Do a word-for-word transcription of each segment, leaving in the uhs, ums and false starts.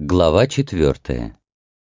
Глава четвертая.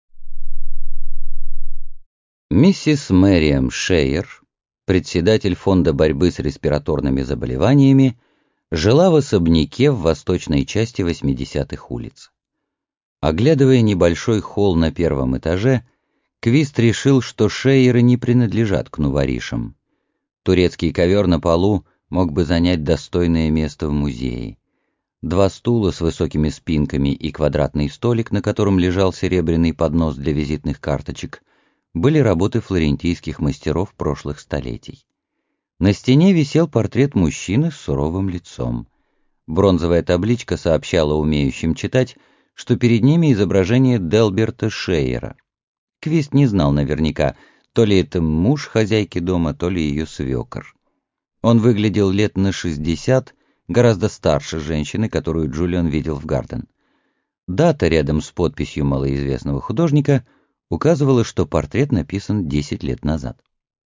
Миссис Мэриам Шейер, председатель фонда борьбы с респираторными заболеваниями, жила в особняке в восточной части восьмидесятых улиц. Оглядывая небольшой холл на первом этаже, Квист решил, что Шейеры не принадлежат к нуворишам. Турецкий ковер на полу мог бы занять достойное место в музее. Два стула с высокими спинками и квадратный столик, на котором лежал серебряный поднос для визитных карточек, были работы флорентийских мастеров прошлых столетий. На стене висел портрет мужчины с суровым лицом. Бронзовая табличка сообщала умеющим читать, что перед ними изображение Делберта Шейера. Квист не знал наверняка, то ли это муж хозяйки дома, то ли ее свекор. Он выглядел лет на шестьдесят, гораздо старше женщины, которую Джулиан видел в Гарден. Дата рядом с подписью малоизвестного художника указывала, что портрет написан десять лет назад.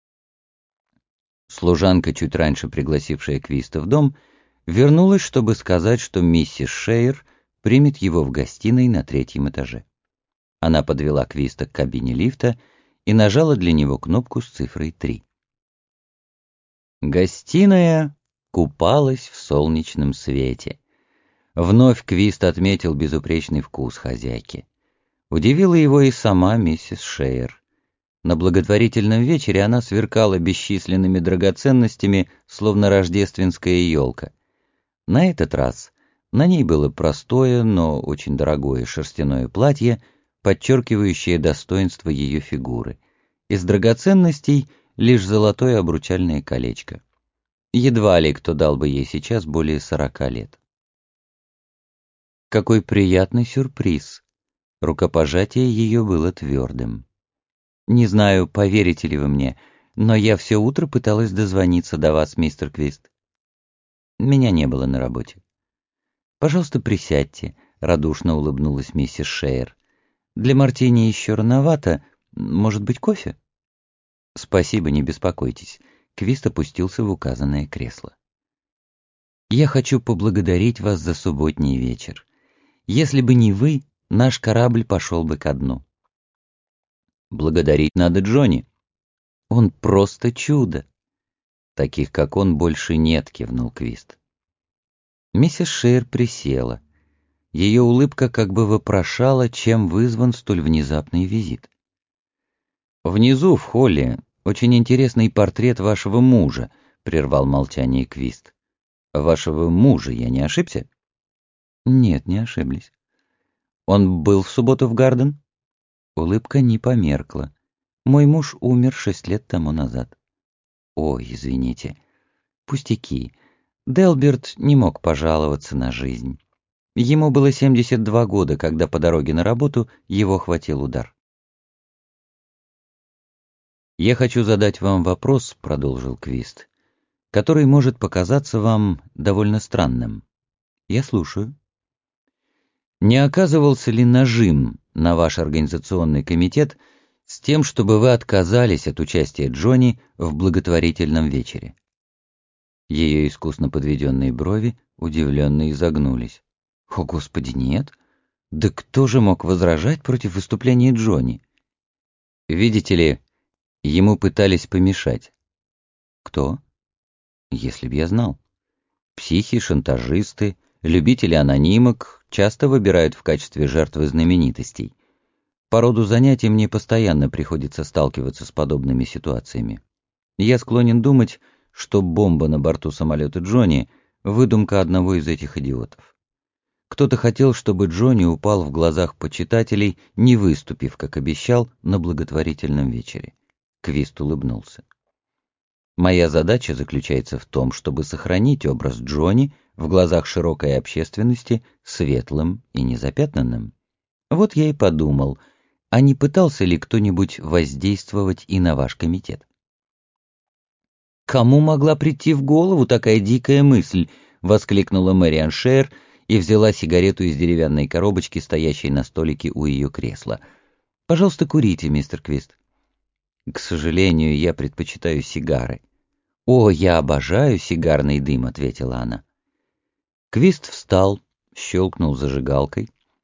Служанка, чуть раньше пригласившая Квиста в дом, вернулась, чтобы сказать, что миссис Шейер примет его в гостиной на третьем этаже. Она подвела Квиста к кабине лифта и нажала для него кнопку с цифрой три. Гостиная купалась в солнечном свете. Вновь Квист отметил безупречный вкус хозяйки. Удивила его и сама миссис Шейер. На благотворительном вечере она сверкала бесчисленными драгоценностями, словно рождественская елка. На этот раз на ней было простое, но очень дорогое шерстяное платье, подчеркивающее достоинство ее фигуры. Из драгоценностей лишь золотое обручальное колечко. Едва ли кто дал бы ей сейчас более сорока лет. Какой приятный сюрприз! Рукопожатие ее было твердым. Не знаю, поверите ли вы мне, но я все утро пыталась дозвониться до вас, мистер Квист. Меня не было на работе. Пожалуйста, присядьте, радушно улыбнулась миссис Шейер. Для мартини еще рановато, может быть, кофе? Спасибо, не беспокойтесь. Квист опустился в указанное кресло. «Я хочу поблагодарить вас за субботний вечер. Если бы не вы, наш корабль пошел бы ко дну». «Благодарить надо Джонни. Он просто чудо». «Таких, как он, больше нет», — кивнул Квист. Миссис Шейер присела. Ее улыбка как бы вопрошала, чем вызван столь внезапный визит. «Внизу, в холле, очень интересный портрет вашего мужа», — прервал молчание Квист. «Вашего мужа, я не ошибся?» «Нет, не ошиблись». «Он был в субботу в Гарден?» Улыбка не померкла. «Мой муж умер шесть лет тому назад». «Ой, извините. Пустяки. Делберт не мог пожаловаться на жизнь. Ему было семьдесят два года, когда по дороге на работу его хватил удар». «Я хочу задать вам вопрос», — продолжил Квист, «который может показаться вам довольно странным. Я слушаю». Не оказывался ли нажим на ваш организационный комитет с тем, чтобы вы отказались от участия Джонни в благотворительном вечере? Ее искусно подведенные брови удивленно изогнулись. О, Господи, нет! Да кто же мог возражать против выступления Джонни? Видите ли, ему пытались помешать. Кто? Если б я знал. Психи, шантажисты, любители анонимок часто выбирают в качестве жертвы знаменитостей. По роду занятий мне постоянно приходится сталкиваться с подобными ситуациями. Я склонен думать, что бомба на борту самолета Джонни — выдумка одного из этих идиотов. Кто-то хотел, чтобы Джонни упал в глазах почитателей, не выступив, как обещал, на благотворительном вечере. Квист улыбнулся. Моя задача заключается в том, чтобы сохранить образ Джонни в глазах широкой общественности светлым и незапятнанным. Вот я и подумал, а не пытался ли кто-нибудь воздействовать и на ваш комитет? «Кому могла прийти в голову такая дикая мысль?» — воскликнула Мэриан Шейер и взяла сигарету из деревянной коробочки, стоящей на столике у ее кресла. «Пожалуйста, курите, мистер Квист». «К сожалению, я предпочитаю сигары». «О, я обожаю сигарный дым», — ответила она. Квист встал, щелкнул зажигалкой.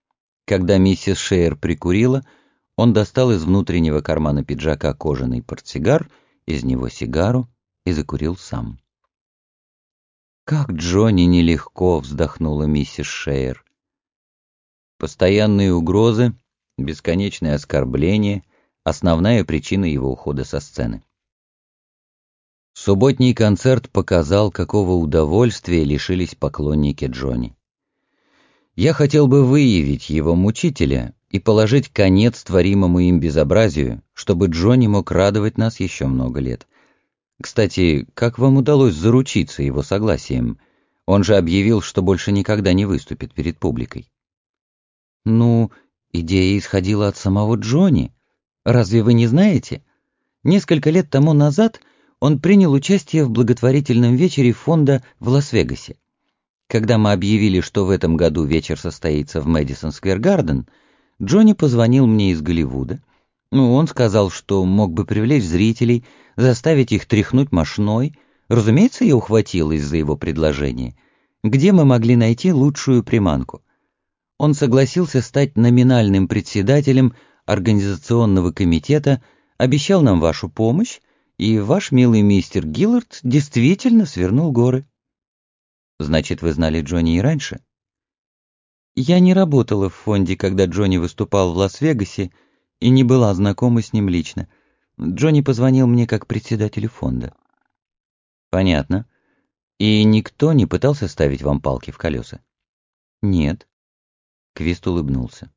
Когда миссис Шеер прикурила, он достал из внутреннего кармана пиджака кожаный портсигар, из него сигару и закурил сам. «Как Джонни нелегко!» — вздохнула миссис Шеер. Постоянные угрозы, бесконечные оскорбления — основная причина его ухода со сцены. Субботний концерт показал, какого удовольствия лишились поклонники Джонни. Я хотел бы выявить его мучителя и положить конец творимому им безобразию, чтобы Джонни мог радовать нас еще много лет. Кстати, как вам удалось заручиться его согласием? Он же объявил, что больше никогда не выступит перед публикой. Ну, идея исходила от самого Джонни. Разве вы не знаете? Несколько лет тому назад он принял участие в благотворительном вечере фонда в Лас-Вегасе. Когда мы объявили, что в этом году вечер состоится в Мэдисон Сквер Гарден, Джонни позвонил мне из Голливуда. Ну, он сказал, что мог бы привлечь зрителей, заставить их тряхнуть мошной. Разумеется, я ухватилась за его предложение. Где мы могли найти лучшую приманку? Он согласился стать номинальным председателем организационного комитета, обещал нам вашу помощь, и ваш милый мистер Гиллард действительно свернул горы. Значит, вы знали Джонни и раньше? Я не работала в фонде, когда Джонни выступал в Лас-Вегасе, и не была знакома с ним лично. Джонни позвонил мне как председателю фонда. Понятно. И никто не пытался ставить вам палки в колеса? Нет. Квист улыбнулся.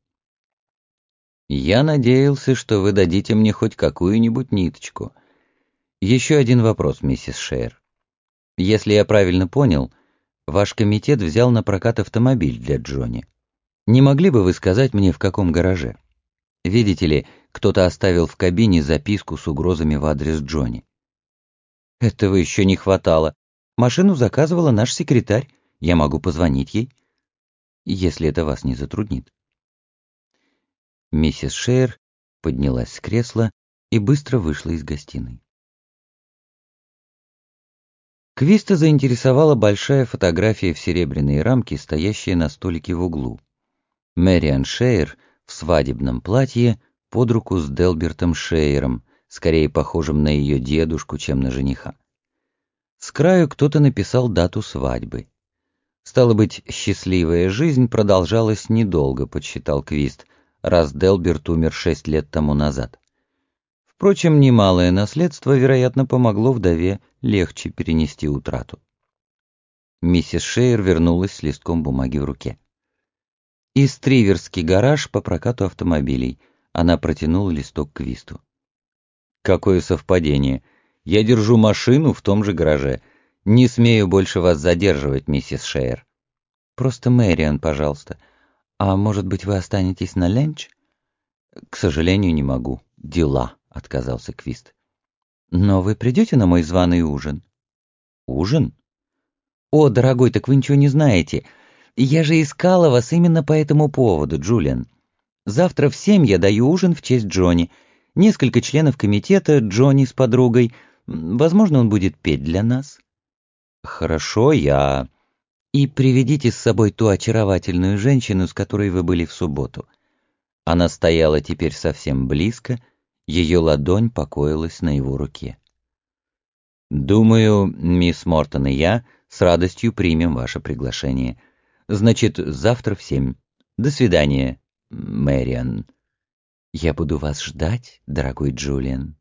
Я надеялся, что вы дадите мне хоть какую-нибудь ниточку. Еще один вопрос, миссис Шеер. Если я правильно понял, ваш комитет взял на прокат автомобиль для Джонни. Не могли бы вы сказать мне, в каком гараже? Видите ли, кто-то оставил в кабине записку с угрозами в адрес Джонни. Этого еще не хватало. Машину заказывала наш секретарь. Я могу позвонить ей, если это вас не затруднит. Миссис Шеер поднялась с кресла и быстро вышла из гостиной. Квиста заинтересовала большая фотография в серебряной рамке, стоящая на столике в углу. Мэриан Шеер в свадебном платье под руку с Делбертом Шеером, скорее похожим на ее дедушку, чем на жениха. С краю кто-то написал дату свадьбы. Стало быть, счастливая жизнь продолжалась недолго, подсчитал Квист, раз Делберт умер шесть лет тому назад. Впрочем, немалое наследство, вероятно, помогло вдове легче перенести утрату. Миссис Шеер вернулась с листком бумаги в руке. «Истриверский гараж по прокату автомобилей». Она протянула листок Квисту. «Какое совпадение! Я держу машину в том же гараже. Не смею больше вас задерживать, миссис Шеер». «Просто Мэриан, пожалуйста. А может быть, вы останетесь на ленч?» «К сожалению, не могу. Дела», — отказался Квист. «Но вы придете на мой званый ужин?» «Ужин?» «О, дорогой, так вы ничего не знаете. Я же искала вас именно по этому поводу, Джулиан. Завтра в семь я даю ужин в честь Джонни. Несколько членов комитета, Джонни с подругой. Возможно, он будет петь для нас». «Хорошо, я...» «И приведите с собой ту очаровательную женщину, с которой вы были в субботу». Она стояла теперь совсем близко, ее ладонь покоилась на его руке. «Думаю, мисс Мортон и я с радостью примем ваше приглашение. Значит, завтра в семь. До свидания, Мэриан». «Я буду вас ждать, дорогой Джулиан».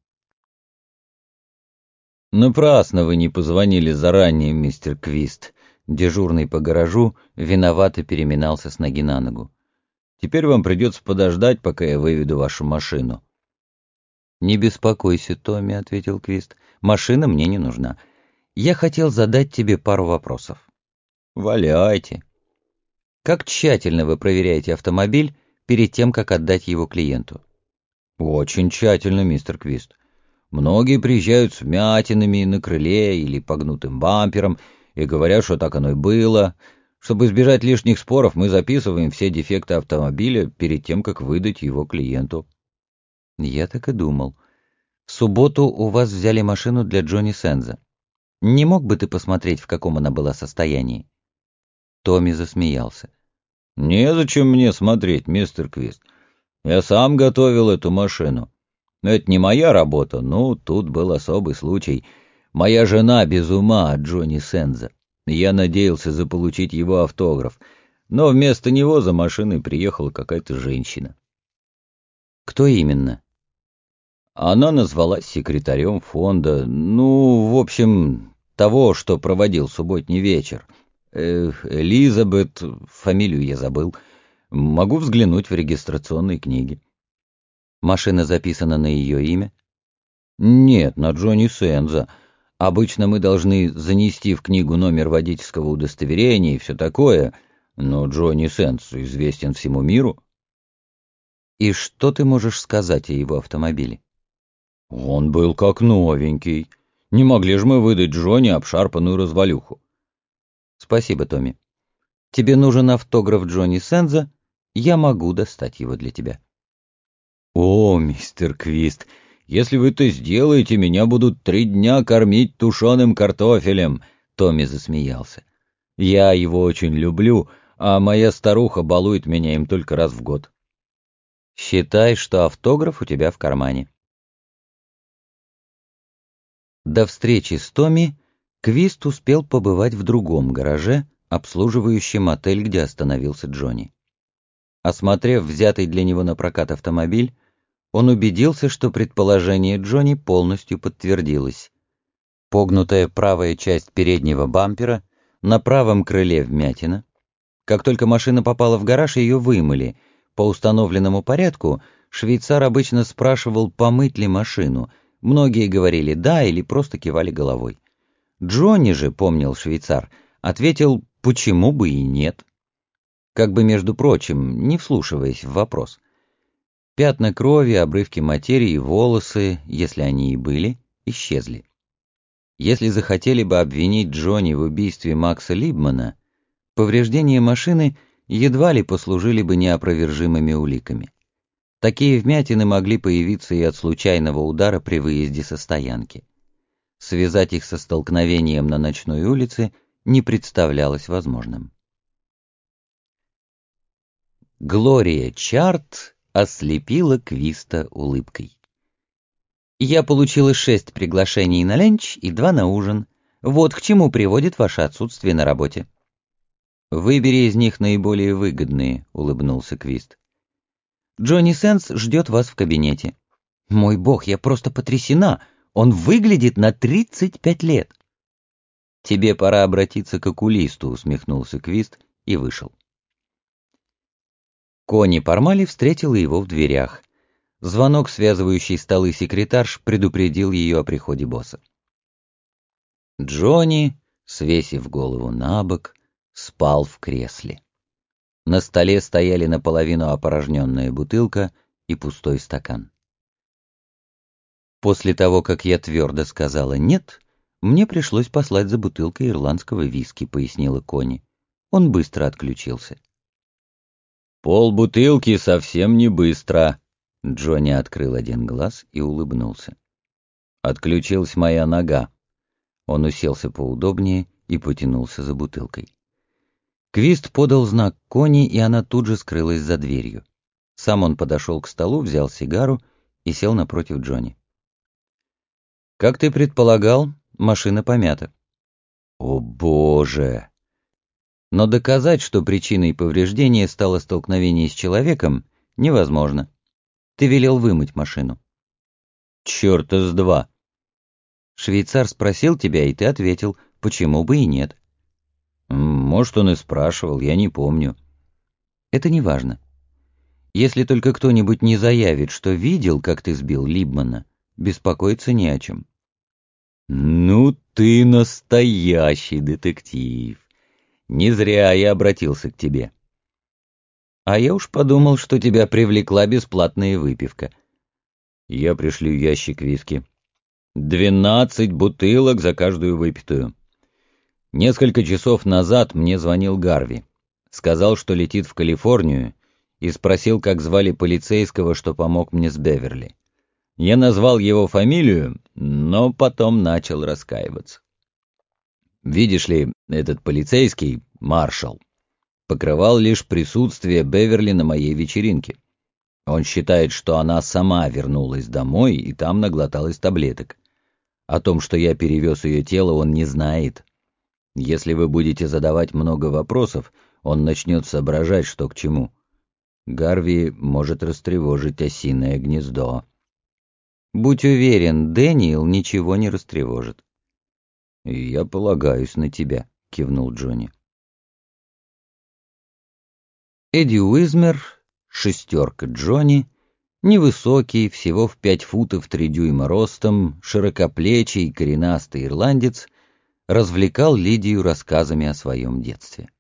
«Напрасно вы не позвонили заранее, мистер Квист». Дежурный по гаражу виновато переминался с ноги на ногу. «Теперь вам придется подождать, пока я выведу вашу машину». «Не беспокойся, Томми», — ответил Квист. «Машина мне не нужна. Я хотел задать тебе пару вопросов». «Валяйте». «Как тщательно вы проверяете автомобиль перед тем, как отдать его клиенту?» «Очень тщательно, мистер Квист. Многие приезжают с вмятинами на крыле или погнутым бампером и говорят, что так оно и было. Чтобы избежать лишних споров, мы записываем все дефекты автомобиля перед тем, как выдать его клиенту». «Я так и думал. В субботу у вас взяли машину для Джонни Сенза. Не мог бы ты посмотреть, в каком она была состоянии?» Томми засмеялся. Незачем мне смотреть, мистер Квист. Я сам готовил эту машину. Это не моя работа, но тут был особый случай. Моя жена без ума от Джонни Сенза. Я надеялся заполучить его автограф, но вместо него за машиной приехала какая-то женщина. Кто именно? Она назвалась секретарем фонда, ну, в общем, того, что проводил субботний вечер. Э, Элизабет, фамилию я забыл. Могу взглянуть в регистрационной книге. Машина записана на ее имя? Нет, на Джонни Сенза. Обычно мы должны занести в книгу номер водительского удостоверения и все такое, но Джонни Сенз известен всему миру. И что ты можешь сказать о его автомобиле? Он был как новенький. Не могли же мы выдать Джонни обшарпанную развалюху. Спасибо, Томми. Тебе нужен автограф Джонни Сенза? Я могу достать его для тебя. О, мистер Квист, если вы это сделаете, меня будут три дня кормить тушеным картофелем. Томми засмеялся. Я его очень люблю, а моя старуха балует меня им только раз в год. Считай, что автограф у тебя в кармане. До встречи с Томми Квист успел побывать в другом гараже, обслуживающем отель, где остановился Джонни. Осмотрев взятый для него на прокат автомобиль, он убедился, что предположение Джонни полностью подтвердилось. Погнутая правая часть переднего бампера, на правом крыле вмятина. Как только машина попала в гараж, ее вымыли. По установленному порядку швейцар обычно спрашивал, помыть ли машину. Многие говорили «да» или просто кивали головой. Джонни же, помнил швейцар, ответил «почему бы и нет». Как бы, между прочим, не вслушиваясь в вопрос. Пятна крови, обрывки материи, волосы, если они и были, исчезли. Если захотели бы обвинить Джонни в убийстве Макса Либмана, повреждения машины едва ли послужили бы неопровержимыми уликами. Такие вмятины могли появиться и от случайного удара при выезде со стоянки. Связать их со столкновением на ночной улице не представлялось возможным. Глория Чарт ослепила Квиста улыбкой. «Я получила шесть приглашений на ленч и два на ужин. Вот к чему приводит ваше отсутствие на работе». «Выбери из них наиболее выгодные», — улыбнулся Квист. «Джонни Сенс ждет вас в кабинете». «Мой бог, я просто потрясена! Он выглядит на тридцать пять лет!» «Тебе пора обратиться к окулисту», — усмехнулся Квист и вышел. Конни Пармали встретила его в дверях. Звонок, связывающий столы секретарш, предупредил ее о приходе босса. Джонни, свесив голову на бок, спал в кресле. На столе стояли наполовину опорожненная бутылка и пустой стакан. После того, как я твердо сказала «нет», мне пришлось послать за бутылкой ирландского виски, пояснила Конни. Он быстро отключился. Полбутылки совсем не быстро. Джонни открыл один глаз и улыбнулся. Отключилась моя нога. Он уселся поудобнее и потянулся за бутылкой. Квист подал знак Конни, и она тут же скрылась за дверью. Сам он подошел к столу, взял сигару и сел напротив Джонни. «Как ты предполагал, машина помята». «О, Боже!» Но доказать, что причиной повреждения стало столкновение с человеком, невозможно. Ты велел вымыть машину. Черта с два. Швейцар спросил тебя, и ты ответил, почему бы и нет. Может, он и спрашивал, я не помню. Это не важно. Если только кто-нибудь не заявит, что видел, как ты сбил Либмана, беспокоиться не о чем. Ну ты настоящий детектив. Не зря я обратился к тебе. А я уж подумал, что тебя привлекла бесплатная выпивка. Я пришлю ящик виски. Двенадцать бутылок за каждую выпитую. Несколько часов назад мне звонил Гарви. Сказал, что летит в Калифорнию, и спросил, как звали полицейского, что помог мне с Беверли. Я назвал его фамилию, но потом начал раскаиваться. Видишь ли, этот полицейский, маршал, покрывал лишь присутствие Беверли на моей вечеринке. Он считает, что она сама вернулась домой и там наглоталась таблеток. О том, что я перевез ее тело, он не знает. Если вы будете задавать много вопросов, он начнет соображать, что к чему. Гарви может растревожить осиное гнездо. Будь уверен, Дэниел ничего не растревожит. «Я полагаюсь на тебя», — кивнул Джонни. Эдди Уизмер, шестерка Джонни, невысокий, всего в пять футов три дюйма ростом, широкоплечий, коренастый ирландец, развлекал Лидию рассказами о своем детстве.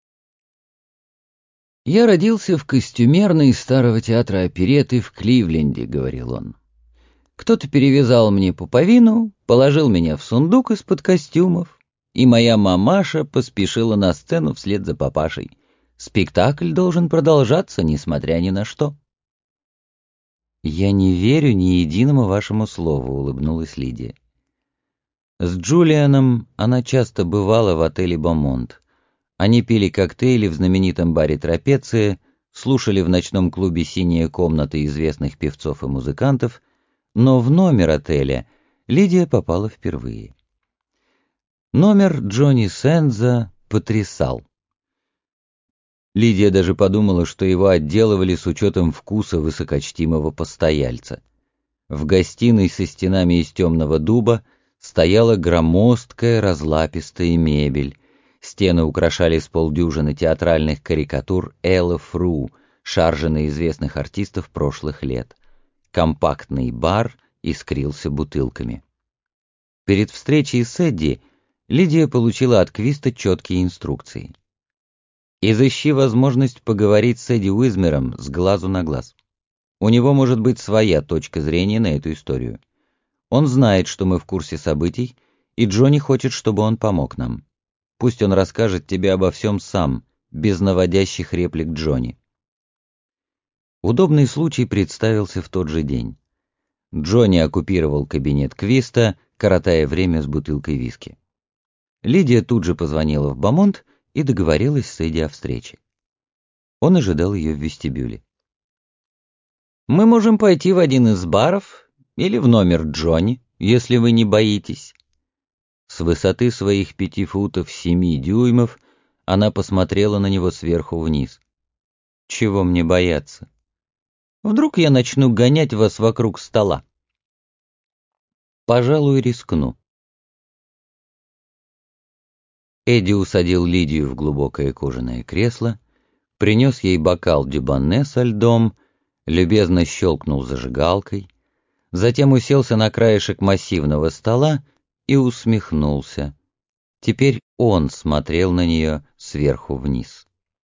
«Я родился в костюмерной старого театра оперетты в Кливленде», — говорил он. «Кто-то перевязал мне пуповину, положил меня в сундук из-под костюмов, и моя мамаша поспешила на сцену вслед за папашей. Спектакль должен продолжаться, несмотря ни на что». «Я не верю ни единому вашему слову», — улыбнулась Лидия. С Джулианом она часто бывала в отеле «Бомонт». Они пили коктейли в знаменитом баре «Трапеция», слушали в ночном клубе «Синяя комната» известных певцов и музыкантов, но в номер отеля Лидия попала впервые. Номер Джонни Сенза потрясал. Лидия даже подумала, что его отделывали с учетом вкуса высокочтимого постояльца. В гостиной со стенами из темного дуба стояла громоздкая разлапистая мебель. Стены украшали с полдюжины театральных карикатур Элла Фру, шаржена известных артистов прошлых лет. Компактный бар искрился бутылками. Перед встречей с Эдди Лидия получила от Квиста четкие инструкции. «Изыщи возможность поговорить с Эдди Уизмером с глазу на глаз. У него может быть своя точка зрения на эту историю. Он знает, что мы в курсе событий, и Джонни хочет, чтобы он помог нам. Пусть он расскажет тебе обо всем сам, без наводящих реплик Джонни». Удобный случай представился в тот же день. Джонни оккупировал кабинет Квиста, коротая время с бутылкой виски. Лидия тут же позвонила в Бомонт и договорилась с Эдди о встрече. Он ожидал ее в вестибюле. «Мы можем пойти в один из баров или в номер Джонни, если вы не боитесь». С высоты своих пяти футов семи дюймов она посмотрела на него сверху вниз. «Чего мне бояться? Вдруг я начну гонять вас вокруг стола?» «Пожалуй, рискну». Эдди усадил Лидию в глубокое кожаное кресло, принес ей бокал дюбонне со льдом, любезно щелкнул зажигалкой, затем уселся на краешек массивного стола и усмехнулся. Теперь он смотрел на нее сверху вниз.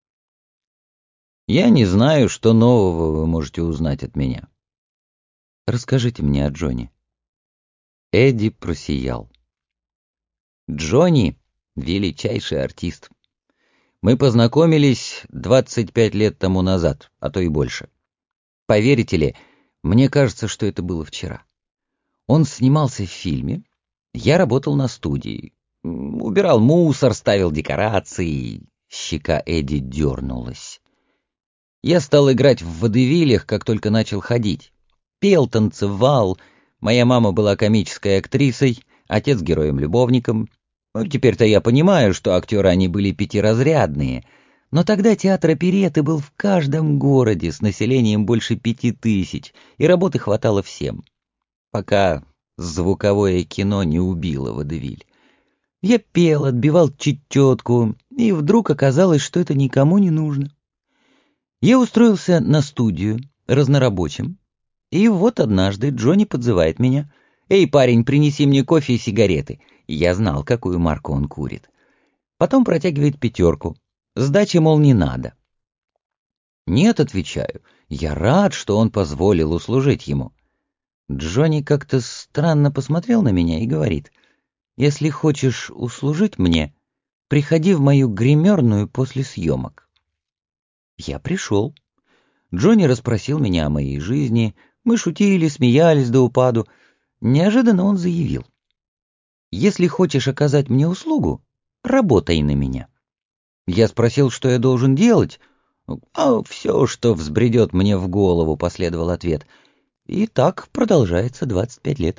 «Я не знаю, что нового вы можете узнать от меня. Расскажите мне о Джонни». Эдди просиял. «Джонни — величайший артист. Мы познакомились двадцать пять лет тому назад, а то и больше. Поверите ли, мне кажется, что это было вчера. Он снимался в фильме, я работал на студии, убирал мусор, ставил декорации». Щека Эдди дернулась. «Я стал играть в водевилях, как только начал ходить. Пел, танцевал. Моя мама была комической актрисой, отец героем-любовником. Ну, теперь-то я понимаю, что актеры они были пятиразрядные. Но тогда театр оперетты был в каждом городе с населением больше пяти тысяч, и работы хватало всем. Пока звуковое кино не убило водевиль. Я пел, отбивал чечетку, и вдруг оказалось, что это никому не нужно. Я устроился на студию разнорабочим, и вот однажды Джонни подзывает меня. «Эй, парень, принеси мне кофе и сигареты». Я знал, какую марку он курит. Потом протягивает пятерку. Сдачи, мол, не надо. «Нет», — отвечаю, — «я рад, что он позволил услужить ему». Джонни как-то странно посмотрел на меня и говорит: «Если хочешь услужить мне, приходи в мою гримерную после съемок». Я пришел. Джонни расспросил меня о моей жизни, мы шутили, смеялись до упаду. Неожиданно он заявил: «Если хочешь оказать мне услугу, работай на меня». Я спросил, что я должен делать. «А все, что взбредет мне в голову», — последовал ответ. И так продолжается двадцать пять лет.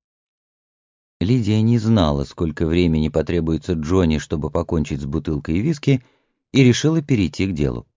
Лидия не знала, сколько времени потребуется Джонни, чтобы покончить с бутылкой виски, и решила перейти к делу.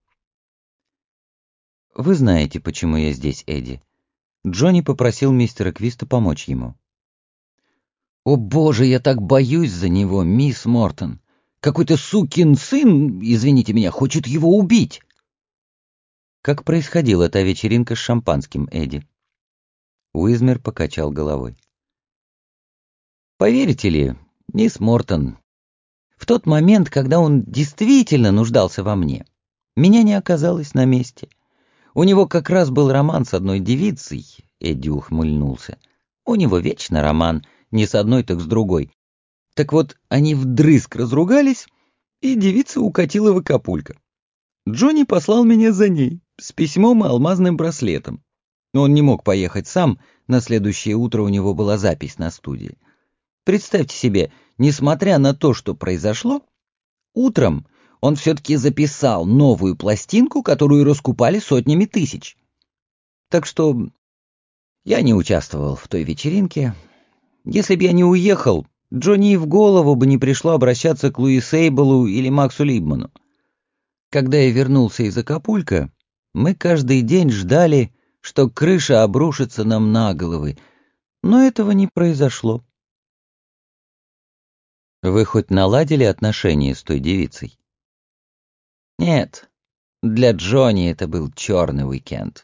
«Вы знаете, почему я здесь, Эдди?» Джонни попросил мистера Квиста помочь ему. «О боже, я так боюсь за него, мисс Мортон! Какой-то сукин сын, извините меня, хочет его убить!» «Как происходила та вечеринка с шампанским, Эдди?» Уизмер покачал головой. «Поверите ли, мисс Мортон, в тот момент, когда он действительно нуждался во мне, меня не оказалось на месте. У него как раз был роман с одной девицей», — Эдди ухмыльнулся. «У него вечно роман, не с одной, так с другой. Так вот, они вдрызг разругались, и девица укатила в Акапулько. Джонни послал меня за ней с письмом и алмазным браслетом. Но он не мог поехать сам, на следующее утро у него была запись на студии. Представьте себе, несмотря на то, что произошло, утром он все-таки записал новую пластинку, которую раскупали сотнями тысяч. Так что я не участвовал в той вечеринке. Если бы я не уехал, Джонни и в голову бы не пришло обращаться к Луи Сейблу или Максу Либману. Когда я вернулся из Акапулько, мы каждый день ждали, что крыша обрушится нам на головы, но этого не произошло. Вы хоть наладили отношения с той девицей? Нет, для Джонни это был черный уикенд.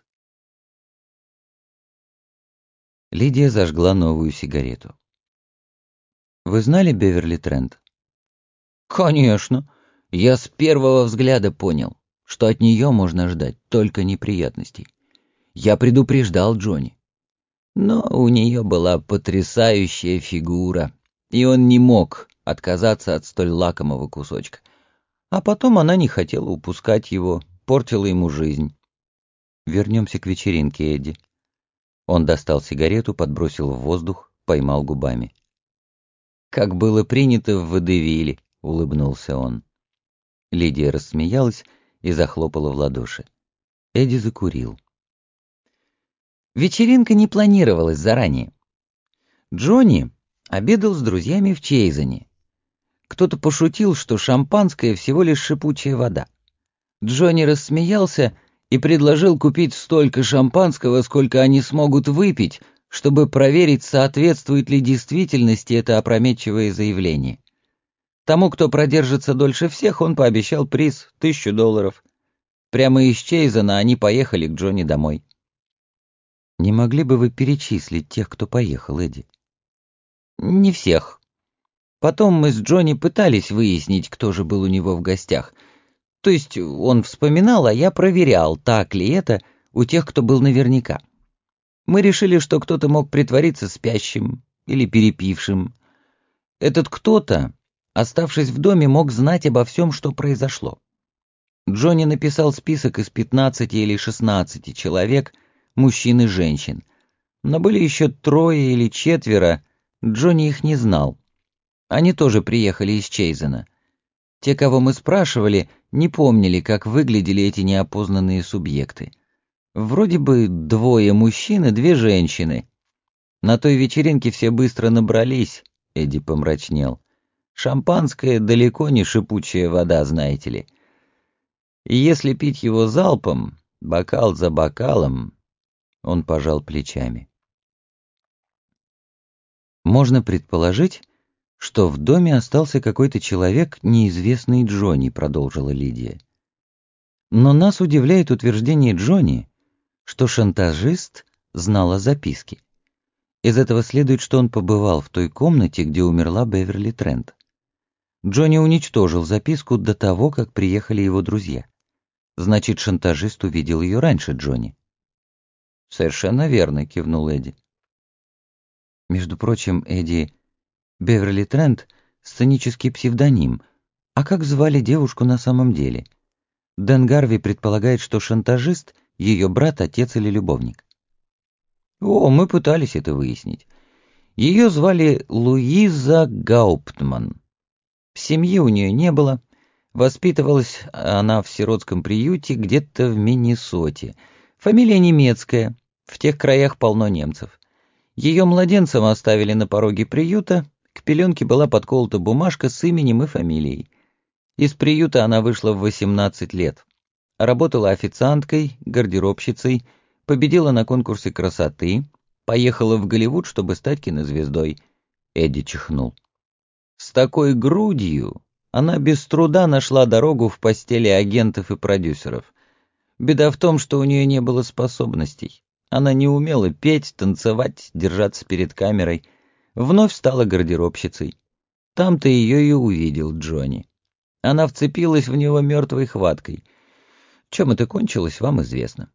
Лидия зажгла новую сигарету. Вы знали Беверли Трент? Конечно. Я с первого взгляда понял, что от нее можно ждать только неприятностей. Я предупреждал Джонни. Но у нее была потрясающая фигура, и он не мог отказаться от столь лакомого кусочка. А потом она не хотела упускать его, портила ему жизнь. Вернемся к вечеринке, Эдди. Он достал сигарету, подбросил в воздух, поймал губами. «Как было принято в Водевиле», — улыбнулся он. Лидия рассмеялась и захлопала в ладоши. Эдди закурил. Вечеринка не планировалась заранее. Джонни обедал с друзьями в Чейзене. Кто-то пошутил, что шампанское всего лишь шипучая вода. Джонни рассмеялся и предложил купить столько шампанского, сколько они смогут выпить, чтобы проверить, соответствует ли действительности это опрометчивое заявление. Тому, кто продержится дольше всех, он пообещал приз — тысячу долларов. Прямо из Чейзена они поехали к Джонни домой. Не могли бы вы перечислить тех, кто поехал, Эдди? Не всех. Потом мы с Джонни пытались выяснить, кто же был у него в гостях. То есть он вспоминал, а я проверял, так ли это у тех, кто был наверняка. Мы решили, что кто-то мог притвориться спящим или перепившим. Этот кто-то, оставшись в доме, мог знать обо всем, что произошло. Джонни написал список из пятнадцати или шестнадцати человек, мужчин и женщин. Но были еще трое или четверо, Джонни их не знал. Они тоже приехали из Чейзена. Те, кого мы спрашивали, не помнили, как выглядели эти неопознанные субъекты. Вроде бы двое мужчин и две женщины. На той вечеринке все быстро набрались, Эдди помрачнел. Шампанское далеко не шипучая вода, знаете ли. И если пить его залпом, бокал за бокалом, он пожал плечами. Можно предположить, что в доме остался какой-то человек, неизвестный Джонни, продолжила Лидия. Но нас удивляет утверждение Джонни, что шантажист знал о записке. Из этого следует, что он побывал в той комнате, где умерла Беверли Трент. Джонни уничтожил записку до того, как приехали его друзья. Значит, шантажист увидел ее раньше Джонни. Совершенно верно, кивнул Эдди. Между прочим, Эдди, Беверли Трент — сценический псевдоним. А как звали девушку на самом деле? Дэн Гарви предполагает, что шантажист — ее брат, отец или любовник. О, мы пытались это выяснить. Ее звали Луиза Гауптман. Семьи у нее не было. Воспитывалась она в сиротском приюте где-то в Миннесоте. Фамилия немецкая, в тех краях полно немцев. Ее младенцем оставили на пороге приюта, к пеленке была подколота бумажка с именем и фамилией. Из приюта она вышла в восемнадцать лет. Работала официанткой, гардеробщицей, победила на конкурсе красоты, поехала в Голливуд, чтобы стать кинозвездой. Эдди чихнул. С такой грудью она без труда нашла дорогу в постели агентов и продюсеров. Беда в том, что у нее не было способностей. Она не умела петь, танцевать, держаться перед камерой. Вновь стала гардеробщицей. Там-то ее и увидел Джонни. Она вцепилась в него мертвой хваткой. Чем это кончилось, вам известно.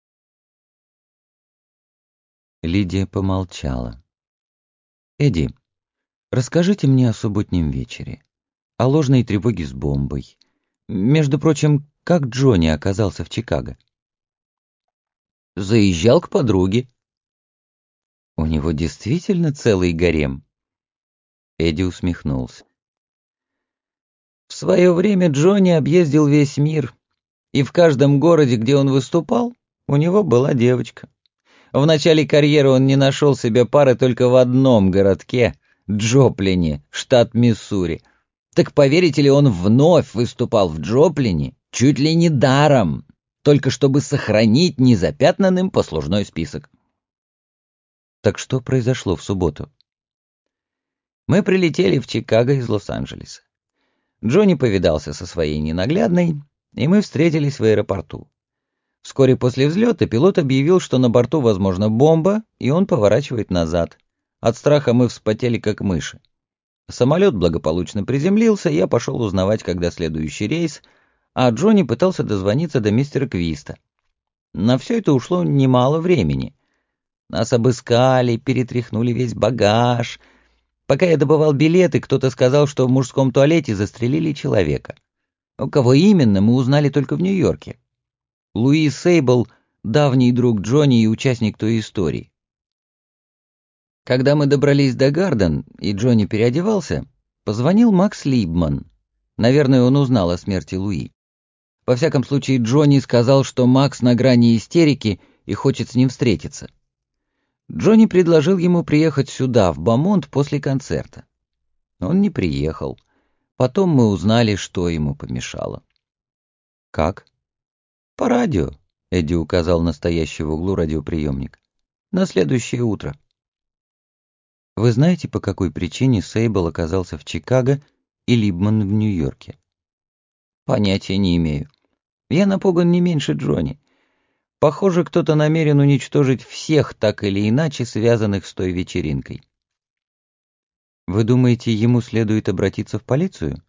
Лидия помолчала. «Эдди, расскажите мне о субботнем вечере, о ложной тревоге с бомбой. Между прочим, как Джонни оказался в Чикаго?» «Заезжал к подруге». «У него действительно целый гарем?» Эдди усмехнулся. «В свое время Джонни объездил весь мир, и в каждом городе, где он выступал, у него была девочка. В начале карьеры он не нашел себе пары только в одном городке — Джоплине, штат Миссури. Так поверите ли, он вновь выступал в Джоплине чуть ли не даром, только чтобы сохранить незапятнанным послужной список». «Так что произошло в субботу?» «Мы прилетели в Чикаго из Лос-Анджелеса. Джонни повидался со своей ненаглядной, и мы встретились в аэропорту. Вскоре после взлета пилот объявил, что на борту возможна бомба, и он поворачивает назад. От страха мы вспотели, как мыши. Самолет благополучно приземлился, я пошел узнавать, когда следующий рейс, а Джонни пытался дозвониться до мистера Квиста. На все это ушло немало времени. Нас обыскали, перетряхнули весь багаж. Пока я добывал билеты, кто-то сказал, что в мужском туалете застрелили человека. У кого именно, мы узнали только в Нью-Йорке. Луи Сейбл — давний друг Джонни и участник той истории. Когда мы добрались до Гарден, и Джонни переодевался, позвонил Макс Либман. Наверное, он узнал о смерти Луи. Во всяком случае, Джонни сказал, что Макс на грани истерики и хочет с ним встретиться. Джонни предложил ему приехать сюда, в Бомонд, после концерта. Он не приехал. Потом мы узнали, что ему помешало. «Как?» «По радио», — Эдди указал на стоящий в углу радиоприемник. «На следующее утро». «Вы знаете, по какой причине Сейбл оказался в Чикаго и Либман в Нью-Йорке?» «Понятия не имею. Я напуган не меньше Джонни. Похоже, кто-то намерен уничтожить всех, так или иначе, связанных с той вечеринкой». «Вы думаете, ему следует обратиться в полицию?»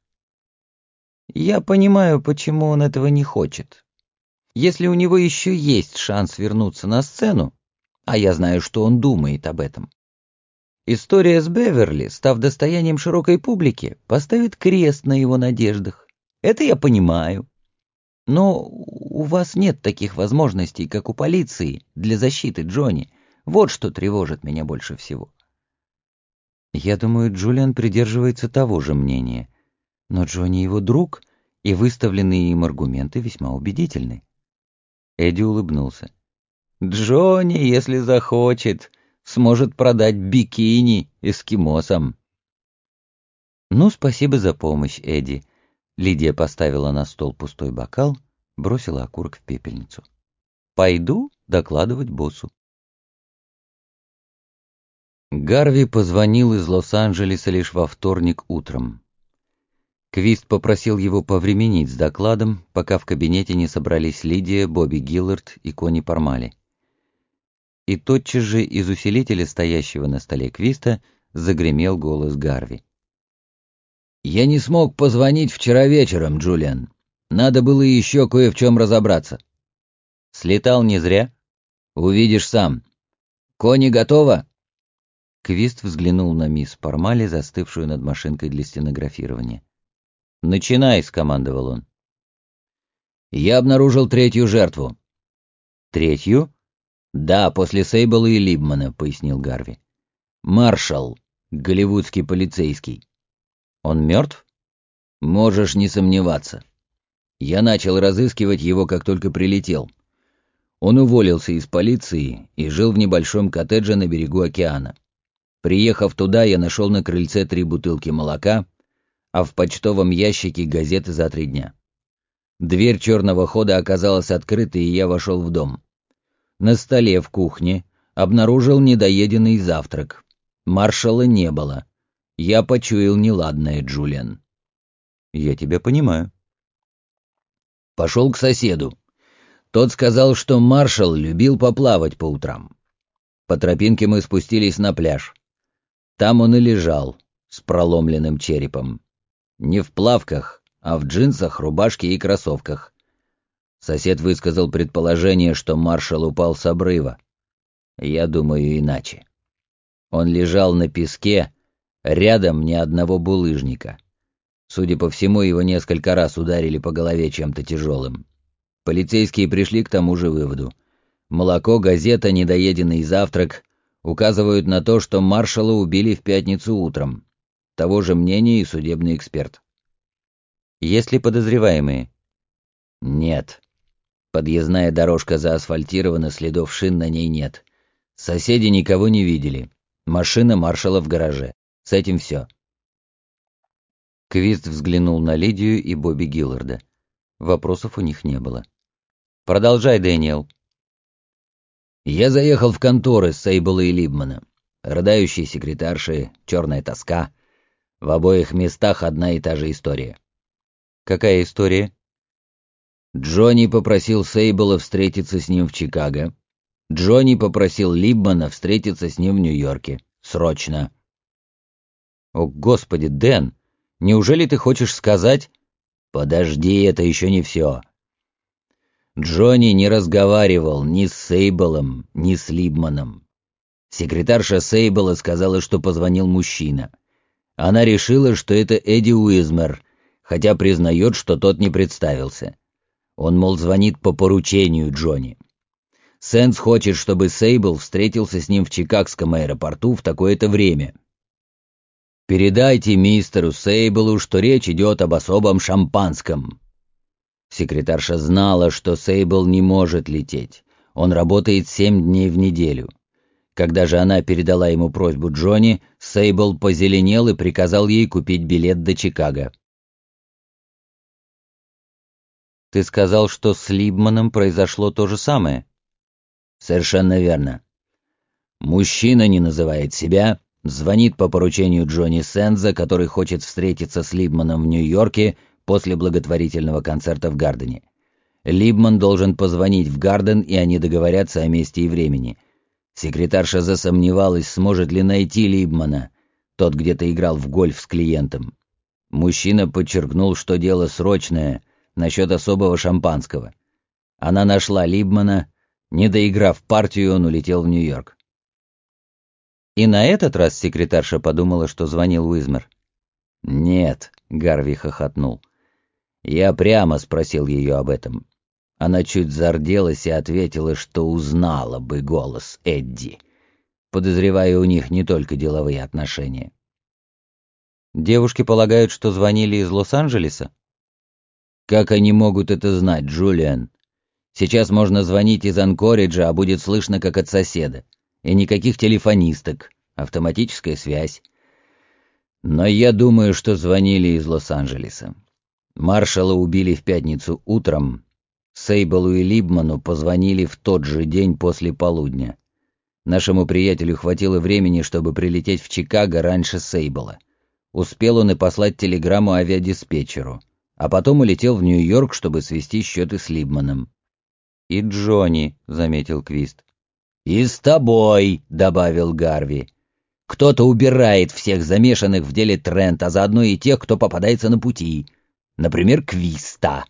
«Я понимаю, почему он этого не хочет. Если у него еще есть шанс вернуться на сцену, а я знаю, что он думает об этом, история с Беверли, став достоянием широкой публики, поставит крест на его надеждах. Это я понимаю. Но у вас нет таких возможностей, как у полиции, для защиты Джонни. Вот что тревожит меня больше всего». «Я думаю, Джулиан придерживается того же мнения. Но Джонни его друг, и выставленные им аргументы весьма убедительны». Эдди улыбнулся. «Джонни, если захочет, сможет продать бикини эскимосам». «Ну, спасибо за помощь, Эдди». Лидия поставила на стол пустой бокал, бросила окурок в пепельницу. «Пойду докладывать боссу». Гарви позвонил из Лос-Анджелеса лишь во вторник утром. Квист попросил его повременить с докладом, пока в кабинете не собрались Лидия, Бобби Гиллард и Кони Пармали. И тотчас же из усилителя, стоящего на столе Квиста, загремел голос Гарви. «Я не смог позвонить вчера вечером, Джулиан. Надо было еще кое в чем разобраться». «Слетал не зря?» «Увидишь сам. Кони готова?» Квист взглянул на мисс Пармали, застывшую над машинкой для стенографирования. «Начинай», — скомандовал он. «Я обнаружил третью жертву». «Третью?» «Да, после Сейбла и Либмана», — пояснил Гарви. «Маршалл, голливудский полицейский». «Он мертв?» Можешь не сомневаться. Я начал разыскивать его, как только прилетел. Он уволился из полиции и жил в небольшом коттедже на берегу океана. Приехав туда, я нашел на крыльце три бутылки молока, а в почтовом ящике газеты за три дня. Дверь черного хода оказалась открытой, и я вошел в дом. На столе в кухне обнаружил недоеденный завтрак. Маршала не было. Я почуял неладное, Джулиан. Я тебя понимаю. Пошел к соседу. Тот сказал, что маршал любил поплавать по утрам. По тропинке мы спустились на пляж. Там он и лежал, с проломленным черепом. Не в плавках, а в джинсах, рубашке и кроссовках. Сосед высказал предположение, что маршал упал с обрыва. Я думаю иначе. Он лежал на песке, рядом ни одного булыжника. Судя по всему, его несколько раз ударили по голове чем-то тяжелым. Полицейские пришли к тому же выводу. Молоко, газета, недоеденный завтрак указывают на то, что маршала убили в пятницу утром. Того же мнения и судебный эксперт. Есть ли подозреваемые? Нет. Подъездная дорожка заасфальтирована, следов шин на ней нет. Соседи никого не видели. Машина маршала в гараже. С этим все. Квист взглянул на Лидию и Бобби Гилларда. Вопросов у них не было. «Продолжай, Дэниел». Я заехал в конторы Сейбла и Либмана. Рыдающие секретарши, черная тоска. В обоих местах одна и та же история. «Какая история?» Джонни попросил Сейбла встретиться с ним в Чикаго. Джонни попросил Либмана встретиться с ним в Нью-Йорке. Срочно. «О, Господи, Дэн, неужели ты хочешь сказать...» «Подожди, это еще не все». Джонни не разговаривал ни с Сейблом, ни с Либманом. Секретарша Сейбла сказала, что позвонил мужчина. Она решила, что это Эдди Уизмер, хотя признает, что тот не представился. Он, мол, звонит по поручению Джонни. Сэнс хочет, чтобы Сейбл встретился с ним в Чикагском аэропорту в такое-то время. «Передайте мистеру Сейблу, что речь идет об особом шампанском». Секретарша знала, что Сейбл не может лететь. Он работает семь дней в неделю. Когда же она передала ему просьбу Джонни, Сейбл позеленел и приказал ей купить билет до Чикаго. «Ты сказал, что с Либманом произошло то же самое?» «Совершенно верно. Мужчина не называет себя, звонит по поручению Джонни Сэнза, который хочет встретиться с Либманом в Нью-Йорке после благотворительного концерта в Гардене. Либман должен позвонить в Гарден, и они договорятся о месте и времени. Секретарша засомневалась, сможет ли найти Либмана. Тот где-то играл в гольф с клиентом. Мужчина подчеркнул, что дело срочное, насчет особого шампанского. Она нашла Либмана. Не доиграв партию, он улетел в Нью-Йорк. И на этот раз секретарша подумала, что звонил Уизмер. «Нет», — Гарви хохотнул. Я прямо спросил ее об этом. Она чуть зарделась и ответила, что узнала бы голос Эдди. Подозреваю, у них не только деловые отношения. Девушки полагают, что звонили из Лос-Анджелеса? Как они могут это знать, Джулиан? Сейчас можно звонить из Анкориджа, а будет слышно, как от соседа. И никаких телефонисток. Автоматическая связь. Но я думаю, что звонили из Лос-Анджелеса. Маршала убили в пятницу утром. Сейблу и Либману позвонили в тот же день после полудня. Нашему приятелю хватило времени, чтобы прилететь в Чикаго раньше Сейбла. Успел он и послать телеграмму авиадиспетчеру, а потом улетел в Нью-Йорк, чтобы свести счеты с Либманом. «И Джонни», — заметил Квист. «И с тобой», — добавил Гарви. «Кто-то убирает всех замешанных в деле Трент, а заодно и тех, кто попадается на пути. Например, Квиста».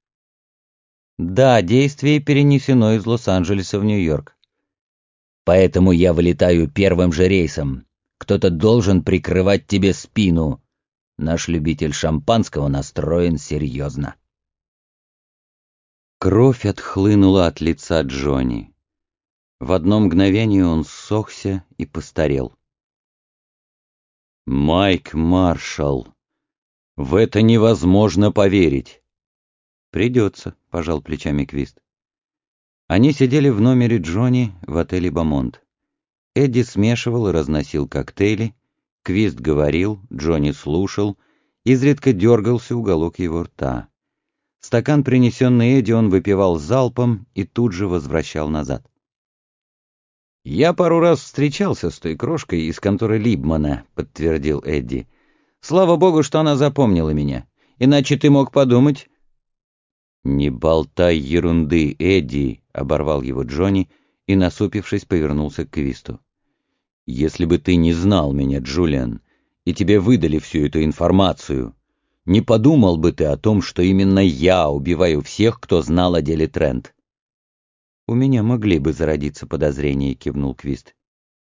«Да, действие перенесено из Лос-Анджелеса в Нью-Йорк». «Поэтому я вылетаю первым же рейсом. Кто-то должен прикрывать тебе спину. Наш любитель шампанского настроен серьезно». Кровь отхлынула от лица Джонни. В одно мгновение он ссохся и постарел. «Майк Маршалл! В это невозможно поверить. «Придется», — пожал плечами Квист. Они сидели в номере Джонни в отеле «Бомонд». Эдди смешивал и разносил коктейли, Квист говорил, Джонни слушал, изредка дергался уголок его рта. Стакан, принесенный Эдди, он выпивал залпом и тут же возвращал назад. «Я пару раз встречался с той крошкой из конторы Либмана», — подтвердил Эдди. «Слава богу, что она запомнила меня. Иначе ты мог подумать...» «Не болтай ерунды, Эдди», — оборвал его Джонни и, насупившись, повернулся к Квисту. «Если бы ты не знал меня, Джулиан, и тебе выдали всю эту информацию, не подумал бы ты о том, что именно я убиваю всех, кто знал о деле Трент». «У меня могли бы зародиться подозрения», — кивнул Квист.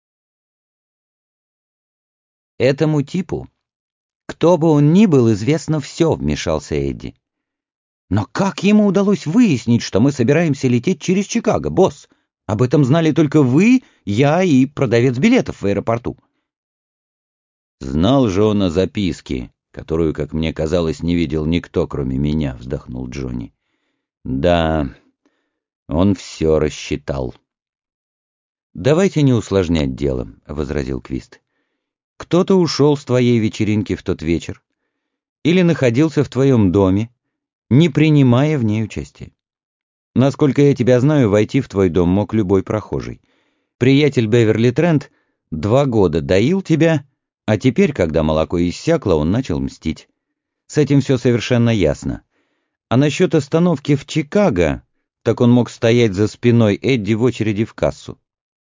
«Этому типу, кто бы он ни был, известно все», — вмешался Эдди. «Но как ему удалось выяснить, что мы собираемся лететь через Чикаго, босс? Об этом знали только вы, я и продавец билетов в аэропорту». «Знал же он о записке, которую, как мне казалось, не видел никто, кроме меня», — вздохнул Джонни. «Да, он все рассчитал». «Давайте не усложнять дело», — возразил Квист. «Кто-то ушел с твоей вечеринки в тот вечер или находился в твоем доме, не принимая в ней участия. Насколько я тебя знаю, войти в твой дом мог любой прохожий. Приятель Беверли Трент два года доил тебя, а теперь, когда молоко иссякло, он начал мстить. С этим все совершенно ясно. А насчет остановки в Чикаго, так он мог стоять за спиной Эдди в очереди в кассу».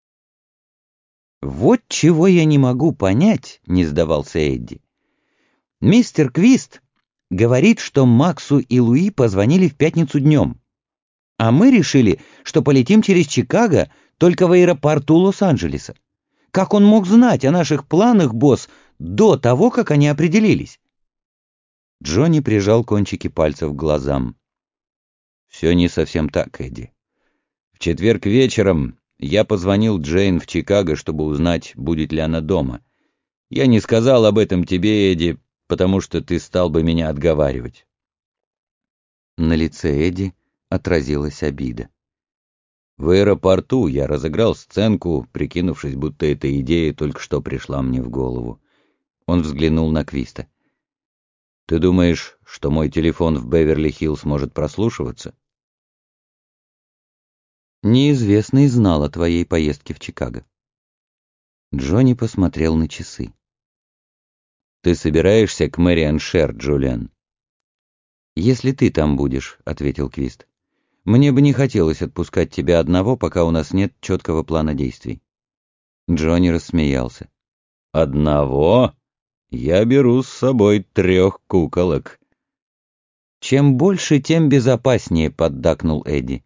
«Вот чего я не могу понять», — не сдавался Эдди. «Мистер Квист говорит, что Максу и Луи позвонили в пятницу днем, а мы решили, что полетим через Чикаго только в аэропорту Лос-Анджелеса. Как он мог знать о наших планах, босс, до того, как они определились?» Джонни прижал кончики пальцев к глазам. «Все не совсем так, Эдди. В четверг вечером я позвонил Джейн в Чикаго, чтобы узнать, будет ли она дома. Я не сказал об этом тебе, Эдди, потому что ты стал бы меня отговаривать». На лице Эдди отразилась обида. В аэропорту я разыграл сценку, прикинувшись, будто эта идея только что пришла мне в голову. Он взглянул на Квиста. «Ты думаешь, что мой телефон в Беверли-Хиллз может прослушиваться?» «Неизвестный знал о твоей поездке в Чикаго». Джонни посмотрел на часы. «Ты собираешься к Мэриан Шер, Джулиан?» «Если ты там будешь», — ответил Квист. «Мне бы не хотелось отпускать тебя одного, пока у нас нет четкого плана действий». Джонни рассмеялся. «Одного? Я беру с собой трех куколок». «Чем больше, тем безопаснее», — поддакнул Эдди.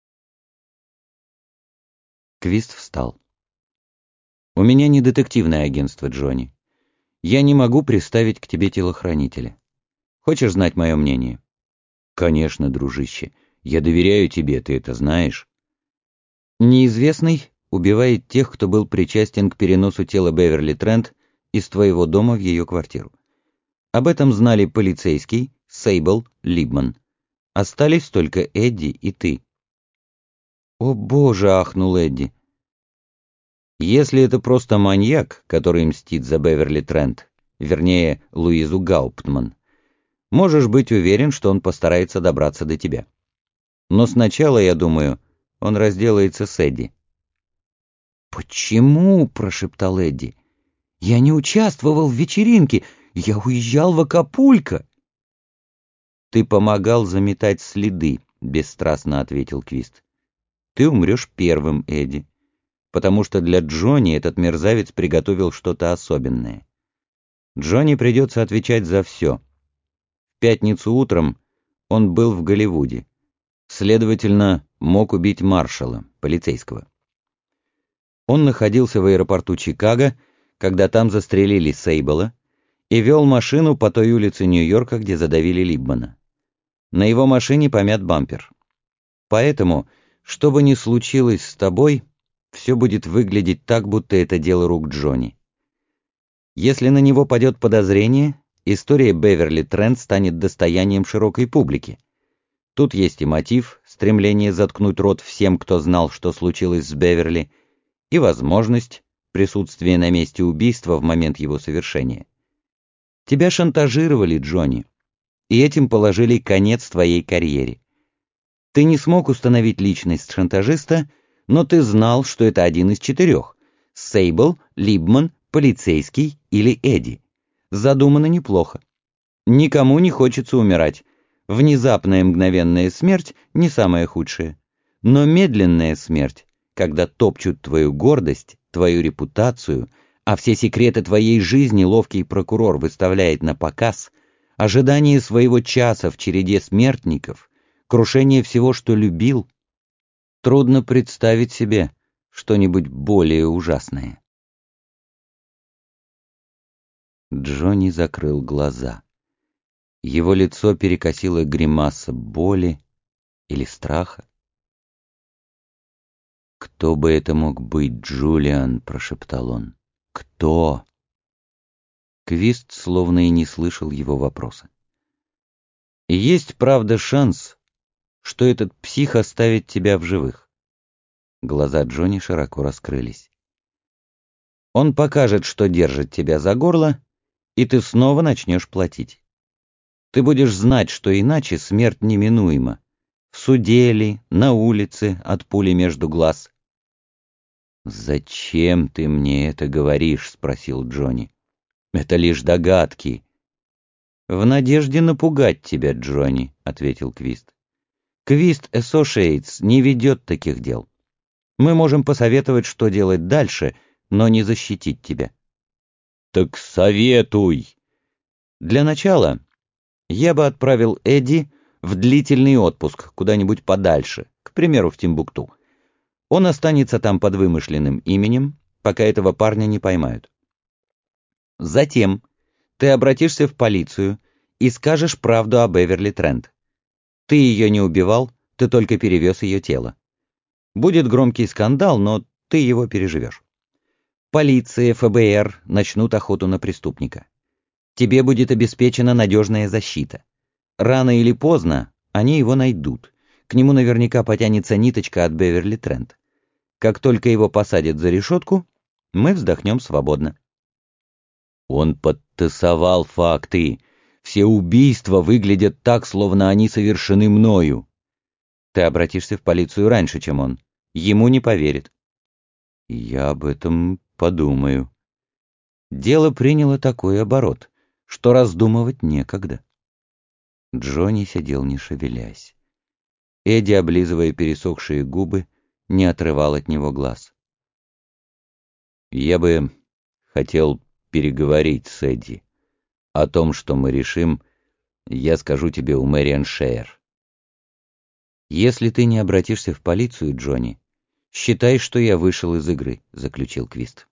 Квист встал. «У меня не детективное агентство, Джонни. Я не могу приставить к тебе телохранителя. Хочешь знать мое мнение?» «Конечно, дружище. Я доверяю тебе, ты это знаешь». «Неизвестный убивает тех, кто был причастен к переносу тела Беверли Трент из твоего дома в ее квартиру. Об этом знали полицейский, Сейбл, Либман. Остались только Эдди и ты». «О боже!» — ахнул Эдди. «Если это просто маньяк, который мстит за Беверли Трент, вернее, Луизу Гауптман, можешь быть уверен, что он постарается добраться до тебя. Но сначала, я думаю, он разделается с Эдди». «Почему?» — прошептал Эдди. «Я не участвовал в вечеринке, я уезжал в Акапулько». «Ты помогал заметать следы», — бесстрастно ответил Квист. «Ты умрешь первым, Эдди, потому что для Джонни этот мерзавец приготовил что-то особенное. Джонни придется отвечать за все. В пятницу утром он был в Голливуде. Следовательно, мог убить маршала, полицейского. Он находился в аэропорту Чикаго, когда там застрелили Сейбла, и вел машину по той улице Нью-Йорка, где задавили Либмана. На его машине помят бампер. Поэтому, что бы ни случилось с тобой, все будет выглядеть так, будто это дело рук Джонни. Если на него падет подозрение, история Беверли Трент станет достоянием широкой публики. Тут есть и мотив, стремление заткнуть рот всем, кто знал, что случилось с Беверли, и возможность присутствия на месте убийства в момент его совершения. Тебя шантажировали, Джонни, и этим положили конец твоей карьере. Ты не смог установить личность шантажиста, но ты знал, что это один из четырех — Сейбл, Либман, полицейский или Эдди. Задумано неплохо. Никому не хочется умирать. Внезапная мгновенная смерть не самая худшая. Но медленная смерть, когда топчут твою гордость, твою репутацию, а все секреты твоей жизни ловкий прокурор выставляет на показ, ожидание своего часа в череде смертников, крушение всего, что любил, трудно представить себе что-нибудь более ужасное. Джонни закрыл глаза. Его лицо перекосило гримаса боли или страха. «Кто бы это мог быть, Джулиан?» — прошептал он. «Кто?» Квист словно и не слышал его вопроса. «И есть, правда, шанс, что этот псих оставит тебя в живых». Глаза Джонни широко раскрылись. «Он покажет, что держит тебя за горло, и ты снова начнешь платить. Ты будешь знать, что иначе смерть неминуема. В суде ли, на улице, от пули между глаз». «Зачем ты мне это говоришь?» — спросил Джонни. «Это лишь догадки». «В надежде напугать тебя, Джонни», — ответил Квист. «Квист Associates не ведет таких дел. Мы можем посоветовать, что делать дальше, но не защитить тебя». «Так советуй!» «Для начала я бы отправил Эдди в длительный отпуск куда-нибудь подальше, к примеру, в Тимбукту. Он останется там под вымышленным именем, пока этого парня не поймают. Затем ты обратишься в полицию и скажешь правду о Беверли Трент. Ты ее не убивал, ты только перевез ее тело. Будет громкий скандал, но ты его переживешь. Полиция, эф бэ эр начнут охоту на преступника. Тебе будет обеспечена надежная защита. Рано или поздно они его найдут. К нему наверняка потянется ниточка от Беверли Трент. Как только его посадят за решетку, мы вздохнем свободно». «Он подтасовал факты. Все убийства выглядят так, словно они совершены мною». «Ты обратишься в полицию раньше, чем он. Ему не поверит». «Я об этом подумаю». Дело приняло такой оборот, что раздумывать некогда. Джонни сидел не шевелясь. Эдди, облизывая пересохшие губы, не отрывал от него глаз. «Я бы хотел переговорить с Эдди. О том, что мы решим, я скажу тебе у Мэриан Шеер». «Если ты не обратишься в полицию, Джонни, считай, что я вышел из игры», — заключил Квист.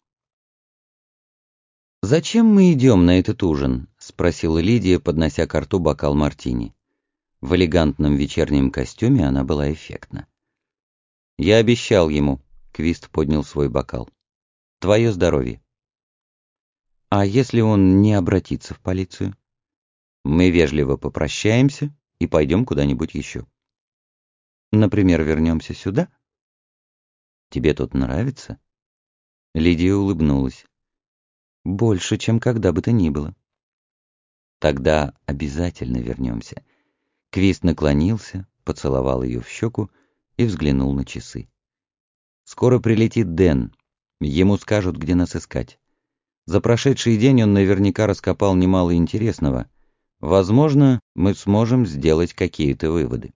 «Зачем мы идем на этот ужин?» — спросила Лидия, поднося к рту бокал мартини. В элегантном вечернем костюме она была эффектна. «Я обещал ему», — Квист поднял свой бокал. «Твое здоровье». «А если он не обратится в полицию?» «Мы вежливо попрощаемся и пойдем куда-нибудь еще». «Например, вернемся сюда?» «Тебе тут нравится?» Лидия улыбнулась. «Больше, чем когда бы то ни было». «Тогда обязательно вернемся». Квист наклонился, поцеловал ее в щеку и взглянул на часы. «Скоро прилетит Дэн. Ему скажут, где нас искать. За прошедший день он наверняка раскопал немало интересного. Возможно, мы сможем сделать какие-то выводы».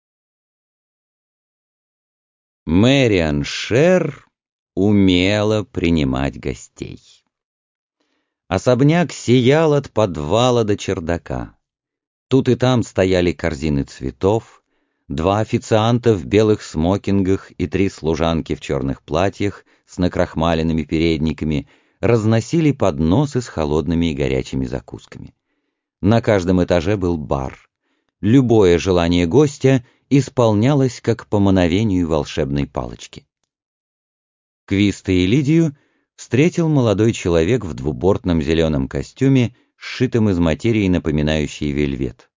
Мэриан Шер умела принимать гостей. Особняк сиял от подвала до чердака. Тут и там стояли корзины цветов, два официанта в белых смокингах и три служанки в черных платьях с накрахмаленными передниками разносили подносы с холодными и горячими закусками. На каждом этаже был бар. Любое желание гостя исполнялось как по мановению волшебной палочки. Квиста и Лидию встретил молодой человек в двубортном зеленом костюме сшитым из материи, напоминающей вельвет.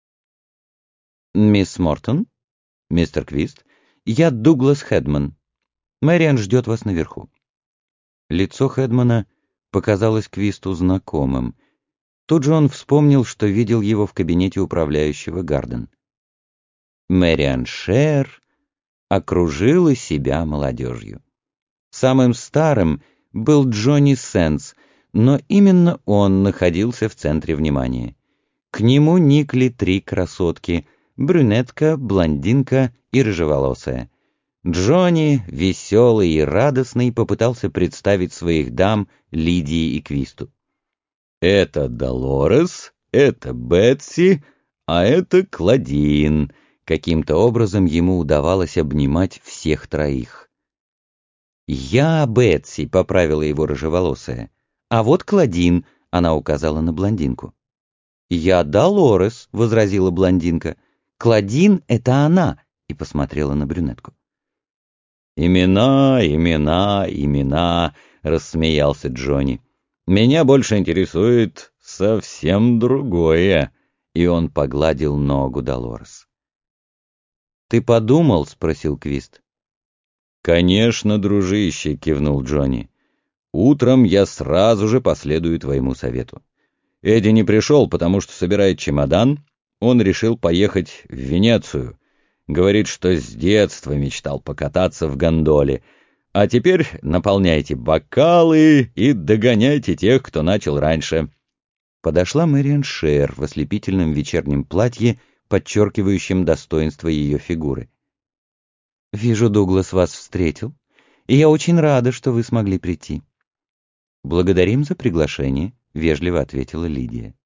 «Мисс Мортон? Мистер Квист? Я Дуглас Хедман. Мэриан ждет вас наверху». Лицо Хедмана показалось Квисту знакомым. Тут же он вспомнил, что видел его в кабинете управляющего Гарден. Мэриан Шер окружила себя молодежью. Самым старым был Джонни Сенс, но именно он находился в центре внимания. К нему никли три красотки — брюнетка, блондинка и рыжеволосая. Джонни, веселый и радостный, попытался представить своих дам Лидии и Квисту. «Это Долорес, это Бетси, а это Клодин». Каким-то образом ему удавалось обнимать всех троих. «Я Бетси», — поправила его рыжеволосая. «А вот Клодин», — она указала на блондинку. «Я Долорес», — возразила блондинка. «Клодин — это она», — и посмотрела на брюнетку. «Имена, имена, имена», — рассмеялся Джонни. «Меня больше интересует совсем другое», — и он погладил ногу Долорес. «Ты подумал?» — спросил Квист. «Конечно, дружище», — кивнул Джонни. «Утром я сразу же последую твоему совету. Эдди не пришел, потому что собирает чемодан. Он решил поехать в Венецию. Говорит, что с детства мечтал покататься в гондоле. А теперь наполняйте бокалы и догоняйте тех, кто начал раньше». Подошла Мэриан Шер в ослепительном вечернем платье, подчеркивающем достоинство ее фигуры. «Вижу, Дуглас вас встретил, и я очень рада, что вы смогли прийти». «Благодарим за приглашение», — вежливо ответила Лидия.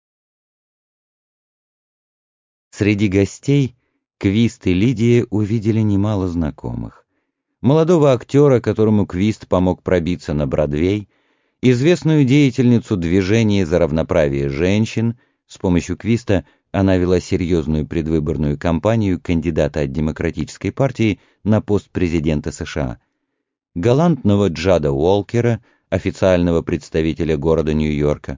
Среди гостей Квист и Лидия увидели немало знакомых. Молодого актера, которому Квист помог пробиться на Бродвей, известную деятельницу движения за равноправие женщин, с помощью Квиста она вела серьезную предвыборную кампанию кандидата от Демократической партии на пост президента США, галантного Джада Уолкера, официального представителя города Нью-Йорка.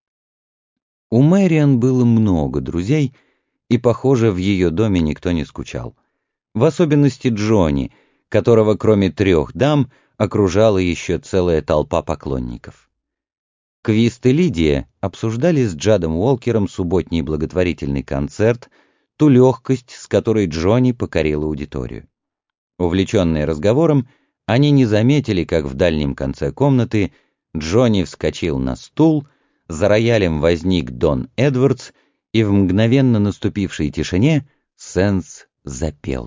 У Мэриан было много друзей, и, похоже, в ее доме никто не скучал. В особенности Джонни, которого кроме трех дам окружала еще целая толпа поклонников. Квист и Лидия обсуждали с Джадом Уолкером субботний благотворительный концерт, ту легкость, с которой Джонни покорил аудиторию. Увлеченные разговором, они не заметили, как в дальнем конце комнаты Джонни вскочил на стул, за роялем возник Дон Эдвардс, и в мгновенно наступившей тишине Сенс запел.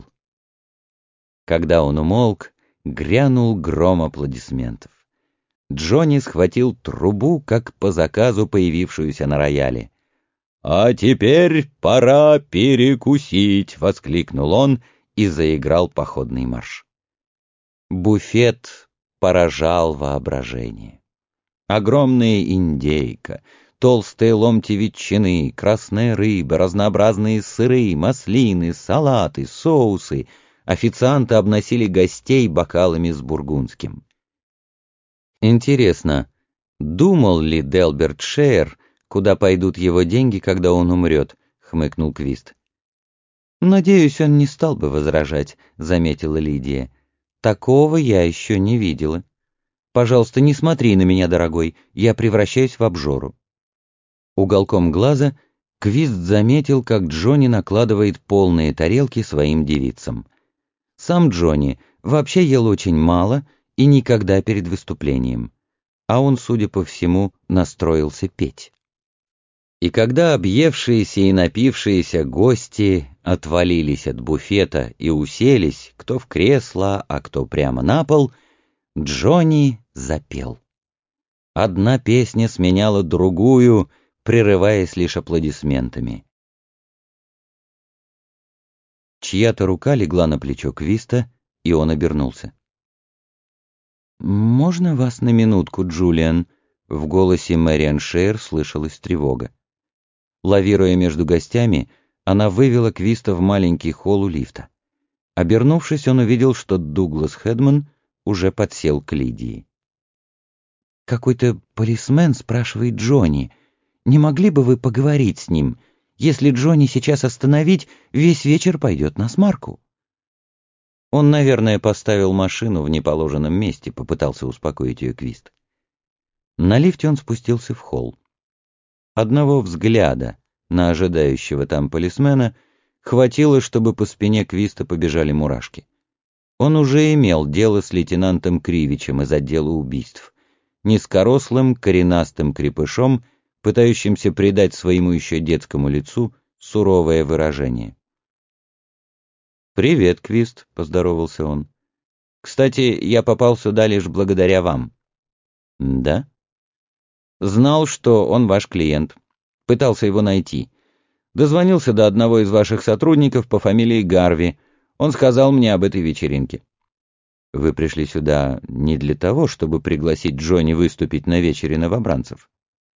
Когда он умолк, грянул гром аплодисментов. Джонни схватил трубу, как по заказу появившуюся на рояле. «А теперь пора перекусить!» — воскликнул он и заиграл походный марш. Буфет поражал воображение. Огромная индейка, толстые ломти ветчины, красная рыба, разнообразные сыры, маслины, салаты, соусы. Официанты обносили гостей бокалами с бургундским. Интересно, думал ли Делберт Шер, куда пойдут его деньги, когда он умрет? — хмыкнул Квист. «Надеюсь, он не стал бы возражать», — заметила Лидия. «Такого я еще не видела. Пожалуйста, не смотри на меня, дорогой, я превращаюсь в обжору». Уголком глаза Квист заметил, как Джонни накладывает полные тарелки своим девицам. Сам Джонни вообще ел очень мало и никогда перед выступлением, а он, судя по всему, настроился петь. И когда объевшиеся и напившиеся гости отвалились от буфета и уселись, кто в кресло, а кто прямо на пол, Джонни запел. Одна песня сменяла другую, прерываясь лишь аплодисментами. Чья-то рука легла на плечо Квиста, и он обернулся. «Можно вас на минутку, Джулиан?» В голосе Мэриан Шер слышалась тревога. Лавируя между гостями, она вывела Квиста в маленький холл у лифта. Обернувшись, он увидел, что Дуглас Хедман уже подсел к Лидии. «Какой-то полисмен спрашивает Джонни. Не могли бы вы поговорить с ним? Если Джонни сейчас остановить, весь вечер пойдет на смарку». «Он, наверное, поставил машину в неположенном месте», — попытался успокоить ее Квист. На лифте он спустился в холл. Одного взгляда на ожидающего там полисмена хватило, чтобы по спине Квиста побежали мурашки. Он уже имел дело с лейтенантом Кривичем из отдела убийств, низкорослым, коренастым крепышом, пытающимся придать своему еще детскому лицу суровое выражение. «Привет, Квист», — поздоровался он. «Кстати, я попал сюда лишь благодаря вам». «Да?» «Знал, что он ваш клиент. Пытался его найти. Дозвонился до одного из ваших сотрудников по фамилии Гарви. Он сказал мне об этой вечеринке». «Вы пришли сюда не для того, чтобы пригласить Джонни выступить на вечере новобранцев?»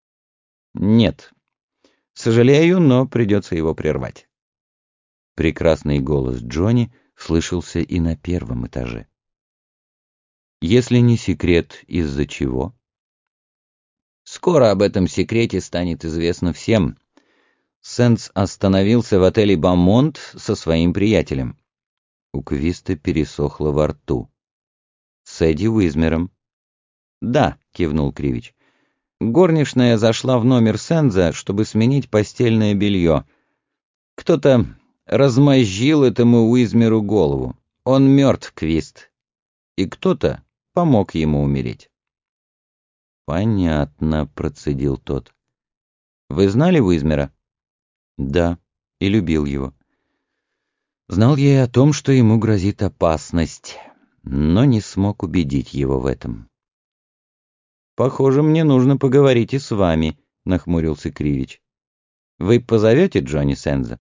«Нет. Сожалею, но придется его прервать». Прекрасный голос Джонни слышался и на первом этаже. «Если не секрет, из-за чего?» «Скоро об этом секрете станет известно всем». Сэндс остановился в отеле «Бамонт» со своим приятелем. У Квиста пересохло во рту. «С Эдди Уизмером?» «Да», — кивнул Кривич. «Горничная зашла в номер Сэндза, чтобы сменить постельное белье. Кто-то размозжил этому Уизмеру голову. Он мертв, Квист. И кто-то помог ему умереть». «Понятно», — процедил тот. «Вы знали Уизмера?» «Да, и любил его. Знал я и о том, что ему грозит опасность, но не смог убедить его в этом». «Похоже, мне нужно поговорить и с вами», — нахмурился Кривич. «Вы позовете Джонни Сэндза?»